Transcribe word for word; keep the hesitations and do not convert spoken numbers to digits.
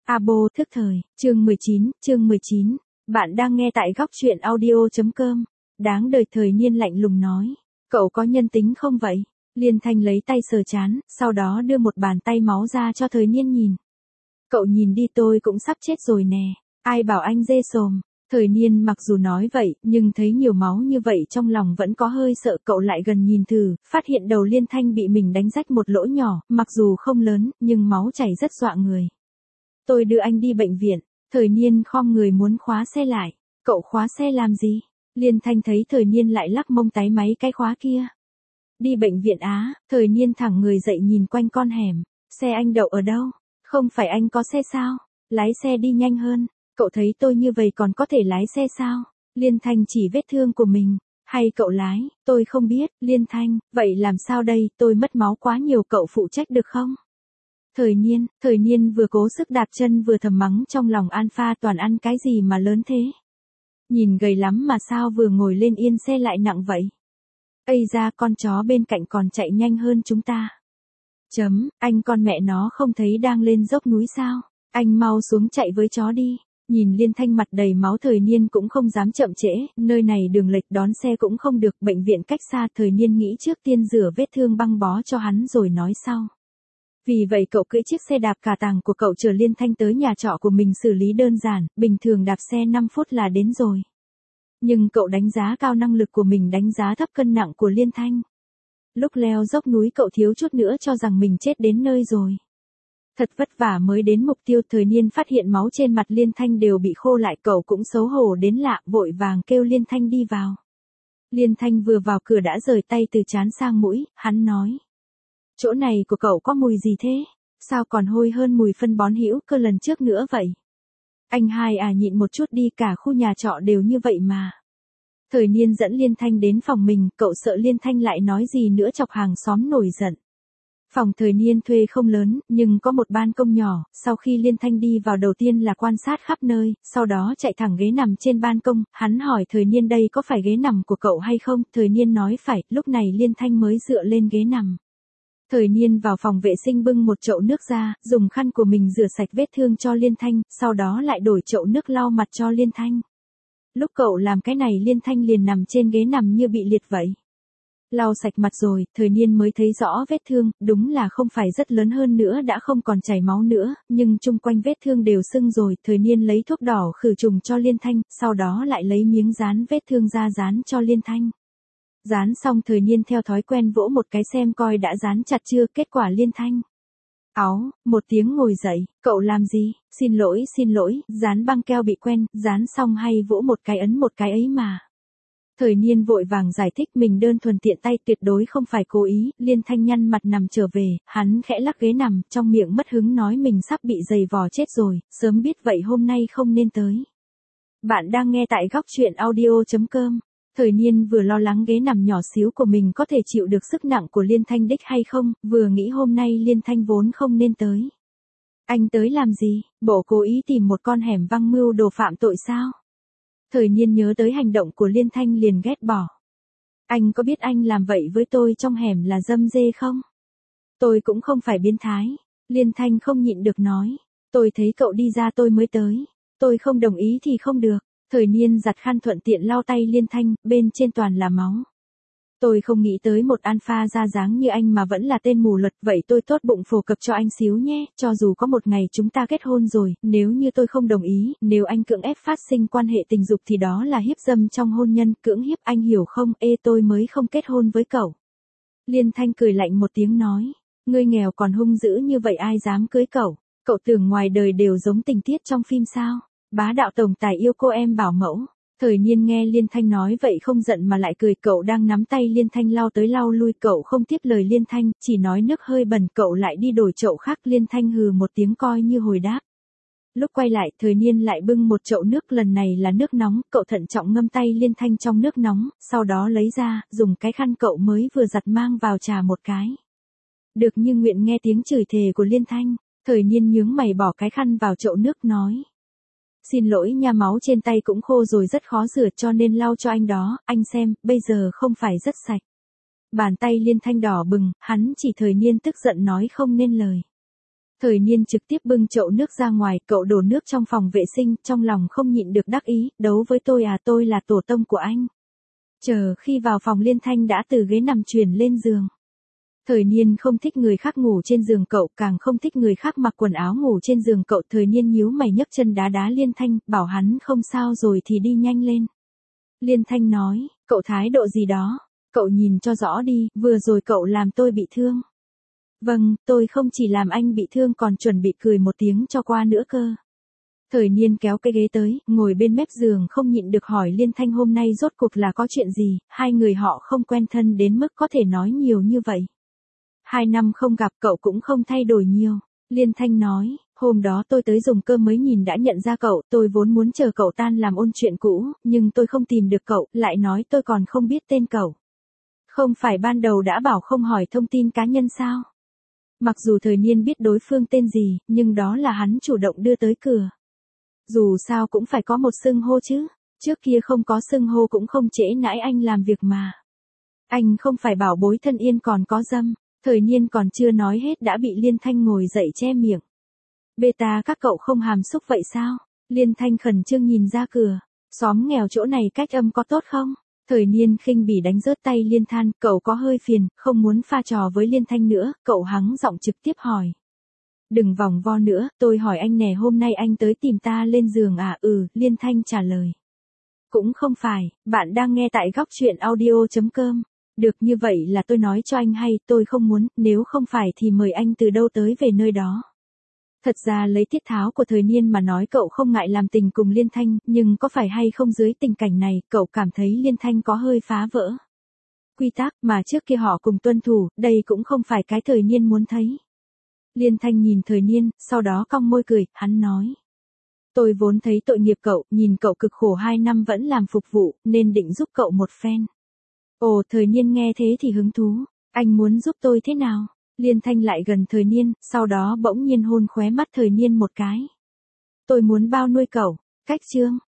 Abo thức thời, chương mười chín, chương mười chín. Bạn đang nghe tại góc truyện audio chấm com. Đáng đời Thời Niên lạnh lùng nói. Cậu có nhân tính không vậy? Liên Thanh lấy tay sờ chán, sau đó đưa một bàn tay máu ra cho Thời Niên nhìn. Cậu nhìn đi, tôi cũng sắp chết rồi nè. Ai bảo anh dê sồm. Thời Niên mặc dù nói vậy, nhưng thấy nhiều máu như vậy trong lòng vẫn có hơi sợ. Cậu lại gần nhìn thử, phát hiện đầu Liên Thanh bị mình đánh rách một lỗ nhỏ, mặc dù không lớn, nhưng máu chảy rất dọa người. Tôi đưa anh đi bệnh viện. Thời Niên khom người muốn khóa xe lại. Cậu khóa xe làm gì? Liên Thanh thấy Thời Niên lại lắc mông táy máy cái khóa kia. Đi bệnh viện á? Thời Niên thẳng người dậy nhìn quanh con hẻm. Xe anh đậu ở đâu? Không phải anh có xe sao? Lái xe đi nhanh hơn. Cậu thấy tôi như vậy còn có thể lái xe sao? Liên Thanh chỉ vết thương của mình. Hay cậu lái? Tôi không biết. Liên Thanh, vậy làm sao đây? Tôi mất máu quá nhiều, cậu phụ trách được không? Thời Niên, Thời Niên vừa cố sức đạp chân vừa thầm mắng trong lòng, Alpha toàn ăn cái gì mà lớn thế? Nhìn gầy lắm mà sao vừa ngồi lên yên xe lại nặng vậy? Ây ra, con chó bên cạnh còn chạy nhanh hơn chúng ta. Chấm, anh con mẹ nó không thấy đang lên dốc núi sao? Anh mau xuống chạy với chó đi. Nhìn Liên Thanh mặt đầy máu, Thời Niên cũng không dám chậm trễ, nơi này đường lệch đón xe cũng không được, bệnh viện cách xa. Thời Niên nghĩ trước tiên rửa vết thương băng bó cho hắn rồi nói sau. Vì vậy cậu cưỡi chiếc xe đạp cà tàng của cậu chở Liên Thanh tới nhà trọ của mình xử lý đơn giản, bình thường đạp xe năm phút là đến rồi. Nhưng cậu đánh giá cao năng lực của mình, đánh giá thấp cân nặng của Liên Thanh. Lúc leo dốc núi cậu thiếu chút nữa cho rằng mình chết đến nơi rồi. Thật vất vả mới đến mục tiêu. Thời Niên phát hiện máu trên mặt Liên Thanh đều bị khô lại, cậu cũng xấu hổ đến lạ, vội vàng kêu Liên Thanh đi vào. Liên Thanh vừa vào cửa đã rời tay từ trán sang mũi, hắn nói. Chỗ này của cậu có mùi gì thế? Sao còn hôi hơn mùi phân bón hữu cơ lần trước nữa vậy? Anh hai à, nhịn một chút đi, cả khu nhà trọ đều như vậy mà. Thời Niên dẫn Liên Thanh đến phòng mình, cậu sợ Liên Thanh lại nói gì nữa chọc hàng xóm nổi giận. Phòng Thời Niên thuê không lớn, nhưng có một ban công nhỏ. Sau khi Liên Thanh đi vào, đầu tiên là quan sát khắp nơi, sau đó chạy thẳng ghế nằm trên ban công. Hắn hỏi Thời Niên đây có phải ghế nằm của cậu hay không? Thời Niên nói phải, lúc này Liên Thanh mới dựa lên ghế nằm. Thời Niên vào phòng vệ sinh bưng một chậu nước ra, dùng khăn của mình rửa sạch vết thương cho Liên Thanh, sau đó lại đổi chậu nước lau mặt cho Liên Thanh. Lúc cậu làm cái này Liên Thanh liền nằm trên ghế nằm như bị liệt vậy. Lau sạch mặt rồi, Thời Niên mới thấy rõ vết thương, đúng là không phải rất lớn, hơn nữa đã không còn chảy máu nữa, nhưng chung quanh vết thương đều sưng rồi. Thời Niên lấy thuốc đỏ khử trùng cho Liên Thanh, sau đó lại lấy miếng dán vết thương ra dán cho Liên Thanh. Dán xong Thời Niên theo thói quen vỗ một cái xem coi đã dán chặt chưa, kết quả Liên Thanh. Áo, một tiếng ngồi dậy, cậu làm gì? Xin lỗi, xin lỗi, dán băng keo bị quen, dán xong hay vỗ một cái ấn một cái ấy mà. Thời Niên vội vàng giải thích mình đơn thuần tiện tay, tuyệt đối không phải cố ý. Liên Thanh nhăn mặt nằm trở về, hắn khẽ lắc ghế nằm, trong miệng mất hứng nói mình sắp bị giày vò chết rồi, sớm biết vậy hôm nay không nên tới. Bạn đang nghe tại góc truyện audio chấm com. Thời Niên vừa lo lắng ghế nằm nhỏ xíu của mình có thể chịu được sức nặng của Liên Thanh đích hay không, vừa nghĩ hôm nay Liên Thanh vốn không nên tới. Anh tới làm gì? Bộ cố ý tìm một con hẻm văng mưu đồ phạm tội sao? Thời Niên nhớ tới hành động của Liên Thanh liền ghét bỏ. Anh có biết anh làm vậy với tôi trong hẻm là dâm dê không? Tôi cũng không phải biến thái. Liên Thanh không nhịn được nói. Tôi thấy cậu đi ra tôi mới tới. Tôi không đồng ý thì không được. Thời Niên giặt khăn thuận tiện lau tay Liên Thanh, bên trên toàn là máu. Tôi không nghĩ tới một alpha ra dáng như anh mà vẫn là tên mù luật, vậy tôi tốt bụng phổ cập cho anh xíu nhé, cho dù có một ngày chúng ta kết hôn rồi, nếu như tôi không đồng ý, nếu anh cưỡng ép phát sinh quan hệ tình dục thì đó là hiếp dâm trong hôn nhân, cưỡng hiếp, anh hiểu không? Ê, tôi mới không kết hôn với cậu. Liên Thanh cười lạnh một tiếng nói, ngươi nghèo còn hung dữ như vậy ai dám cưới cậu? Cậu tưởng ngoài đời đều giống tình tiết trong phim sao? Bá đạo tổng tài yêu cô em bảo mẫu. Thời Niên nghe Liên Thanh nói vậy không giận mà lại cười, cậu đang nắm tay Liên Thanh lau tới lau lui, cậu không tiếp lời Liên Thanh, chỉ nói nước hơi bẩn, cậu lại đi đổi chậu khác. Liên Thanh hừ một tiếng coi như hồi đáp. Lúc quay lại, Thời Niên lại bưng một chậu nước, lần này là nước nóng, cậu thận trọng ngâm tay Liên Thanh trong nước nóng, sau đó lấy ra, dùng cái khăn cậu mới vừa giặt mang vào chà một cái. Được như nguyện. Nghe tiếng chửi thề của Liên Thanh, Thời Niên nhướng mày bỏ cái khăn vào chậu nước nói. Xin lỗi nha, máu trên tay cũng khô rồi, rất khó rửa cho nên lau cho anh đó, anh xem, bây giờ không phải rất sạch. Bàn tay Liên Thanh đỏ bừng, hắn chỉ Thời Niên tức giận nói không nên lời. Thời niên trực tiếp bưng chậu nước ra ngoài, cậu đổ nước trong phòng vệ sinh, trong lòng không nhịn được đắc ý, đấu với tôi à, tôi là tổ tông của anh. Chờ khi vào phòng Liên Thanh đã từ ghế nằm chuyển lên giường. Thời niên không thích người khác ngủ trên giường cậu, càng không thích người khác mặc quần áo ngủ trên giường cậu. Thời niên nhíu mày nhấc chân đá đá Liên Thanh, bảo hắn không sao rồi thì đi nhanh lên. Liên Thanh nói, cậu thái độ gì đó, cậu nhìn cho rõ đi, vừa rồi cậu làm tôi bị thương. Vâng, tôi không chỉ làm anh bị thương còn chuẩn bị cười một tiếng cho qua nữa cơ. Thời niên kéo cái ghế tới, ngồi bên mép giường không nhịn được hỏi Liên Thanh hôm nay rốt cuộc là có chuyện gì, hai người họ không quen thân đến mức có thể nói nhiều như vậy. Hai năm không gặp cậu cũng không thay đổi nhiều. Liên Thanh nói, hôm đó tôi tới dùng cơm mới nhìn đã nhận ra cậu, tôi vốn muốn chờ cậu tan làm ôn chuyện cũ, nhưng tôi không tìm được cậu, lại nói tôi còn không biết tên cậu. Không phải ban đầu đã bảo không hỏi thông tin cá nhân sao? Mặc dù thời niên biết đối phương tên gì, nhưng đó là hắn chủ động đưa tới cửa. Dù sao cũng phải có một xưng hô chứ, trước kia không có xưng hô cũng không trễ nãi anh làm việc mà. Anh không phải bảo bối thân yên còn có dâm, thời niên còn chưa nói hết đã bị Liên Thanh ngồi dậy che miệng. Beta các cậu không hàm xúc vậy sao? Liên Thanh khẩn trương nhìn ra cửa, xóm nghèo chỗ này cách âm có tốt không? Thời niên khinh bỉ đánh rớt tay Liên Than, cậu có hơi phiền, không muốn pha trò với Liên Thanh nữa, cậu hắng giọng trực tiếp hỏi. Đừng vòng vo nữa, tôi hỏi anh nè, hôm nay anh tới tìm ta lên giường à? Ừ, Liên Thanh trả lời. Cũng không phải, bạn đang nghe tại góc truyện audio chấm com. Được, như vậy là tôi nói cho anh hay, tôi không muốn, nếu không phải thì mời anh từ đâu tới về nơi đó. Thật ra lấy tiết tháo của thời niên mà nói, cậu không ngại làm tình cùng Liên Thanh, nhưng có phải hay không dưới tình cảnh này, cậu cảm thấy Liên Thanh có hơi phá vỡ quy tắc mà trước kia họ cùng tuân thủ, đây cũng không phải cái thời niên muốn thấy. Liên Thanh nhìn thời niên, sau đó cong môi cười, hắn nói. Tôi vốn thấy tội nghiệp cậu, nhìn cậu cực khổ hai năm vẫn làm phục vụ, nên định giúp cậu một phen. Ồ, thời niên nghe thế thì hứng thú, anh muốn giúp tôi thế nào? Liên Thanh lại gần thời niên, sau đó bỗng nhiên hôn khóe mắt thời niên một cái. Tôi muốn bao nuôi cậu, cách chương.